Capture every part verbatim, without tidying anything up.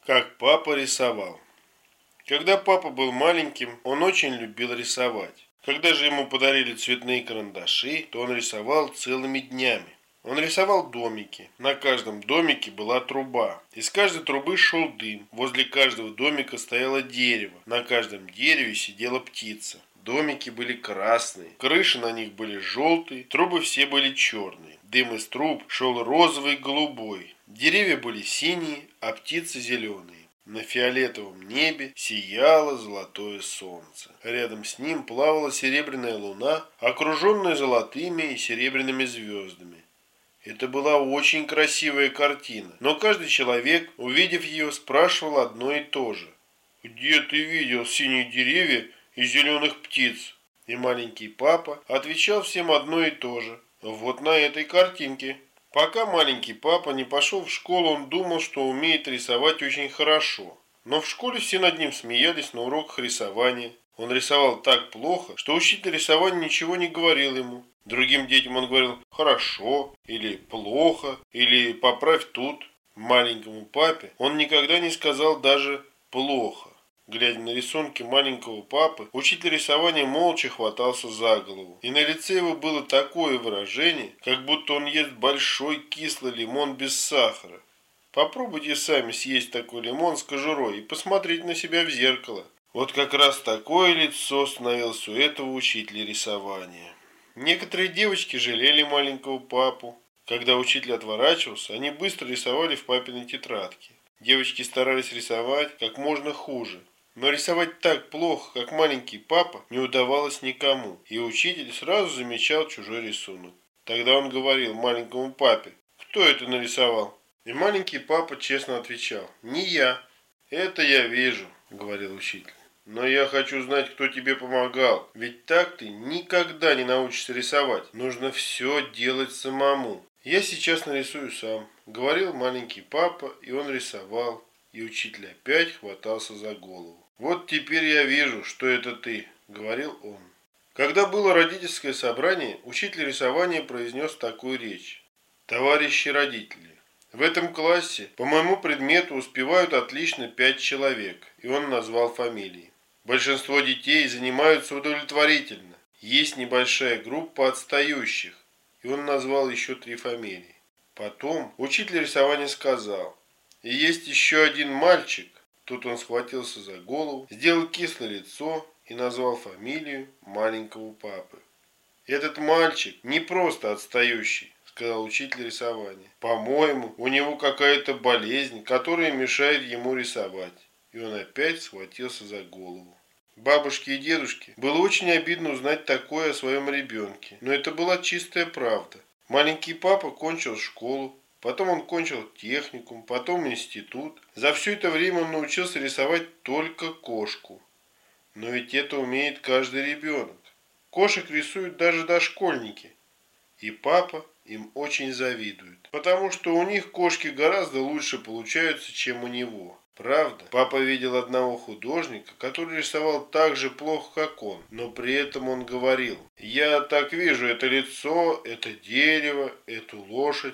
Как папа рисовал. Когда папа был маленьким, он очень любил рисовать. Когда же ему подарили цветные карандаши, то он рисовал целыми днями. Он рисовал домики. На каждом домике была труба. Из каждой трубы шел дым. Возле каждого домика стояло дерево. На каждом дереве сидела птица. Домики были красные, крыши на них были желтые, трубы все были черные. Дым из труб шел розовый и голубой. Деревья были синие, а птицы зеленые. На фиолетовом небе сияло золотое солнце. Рядом с ним плавала серебряная луна, окруженная золотыми и серебряными звездами. Это была очень красивая картина, но каждый человек, увидев ее, спрашивал одно и то же. «Где ты видел синие деревья и зеленых птиц?» И маленький папа отвечал всем одно и то же. Вот на этой картинке. Пока маленький папа не пошел в школу, он думал, что умеет рисовать очень хорошо. Но в школе все над ним смеялись на уроках рисования. Он рисовал так плохо, что учитель рисования ничего не говорил ему. Другим детям он говорил «хорошо» или «плохо» или «поправь тут». Маленькому папе он никогда не сказал даже «плохо». Глядя на рисунки маленького папы, учитель рисования молча хватался за голову. И на лице его было такое выражение, как будто он ест большой кислый лимон без сахара. Попробуйте сами съесть такой лимон с кожурой и посмотреть на себя в зеркало. Вот как раз такое лицо становилось у этого учителя рисования. Некоторые девочки жалели маленького папу. Когда учитель отворачивался, они быстро рисовали в папиной тетрадке. Девочки старались рисовать как можно хуже. Но рисовать так плохо, как маленький папа, не удавалось никому, и учитель сразу замечал чужой рисунок. Тогда он говорил маленькому папе: «Кто это нарисовал?» И маленький папа честно отвечал: «Не я». «Это я вижу», — говорил учитель. «Но я хочу знать, кто тебе помогал, ведь так ты никогда не научишься рисовать. Нужно все делать самому». «Я сейчас нарисую сам», — говорил маленький папа, и он рисовал, и учитель опять хватался за голову. «Вот теперь я вижу, что это ты», — говорил он. Когда было родительское собрание, учитель рисования произнес такую речь: «Товарищи родители, в этом классе по моему предмету успевают отлично пять человек», и он назвал фамилии. «Большинство детей занимаются удовлетворительно. Есть небольшая группа отстающих», и он назвал еще три фамилии. Потом учитель рисования сказал: «И есть еще один мальчик». Тут он схватился за голову, сделал кислое лицо и назвал фамилию маленького папы. «Этот мальчик не просто отстающий», — сказал учитель рисования. «По-моему, у него какая-то болезнь, которая мешает ему рисовать». И он опять схватился за голову. Бабушке и дедушке было очень обидно узнать такое о своем ребенке, но это была чистая правда. Маленький папа кончил школу, потом он кончил техникум, потом институт. За все это время он научился рисовать только кошку. Но ведь это умеет каждый ребенок. Кошек рисуют даже дошкольники. И папа им очень завидует, потому что у них кошки гораздо лучше получаются, чем у него. Правда, папа видел одного художника, который рисовал так же плохо, как он, но при этом он говорил: «Я так вижу это лицо, это дерево, эту лошадь».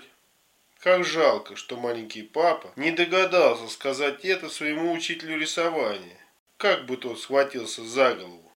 Как жалко, что маленький папа не догадался сказать это своему учителю рисования. Как бы тот схватился за голову.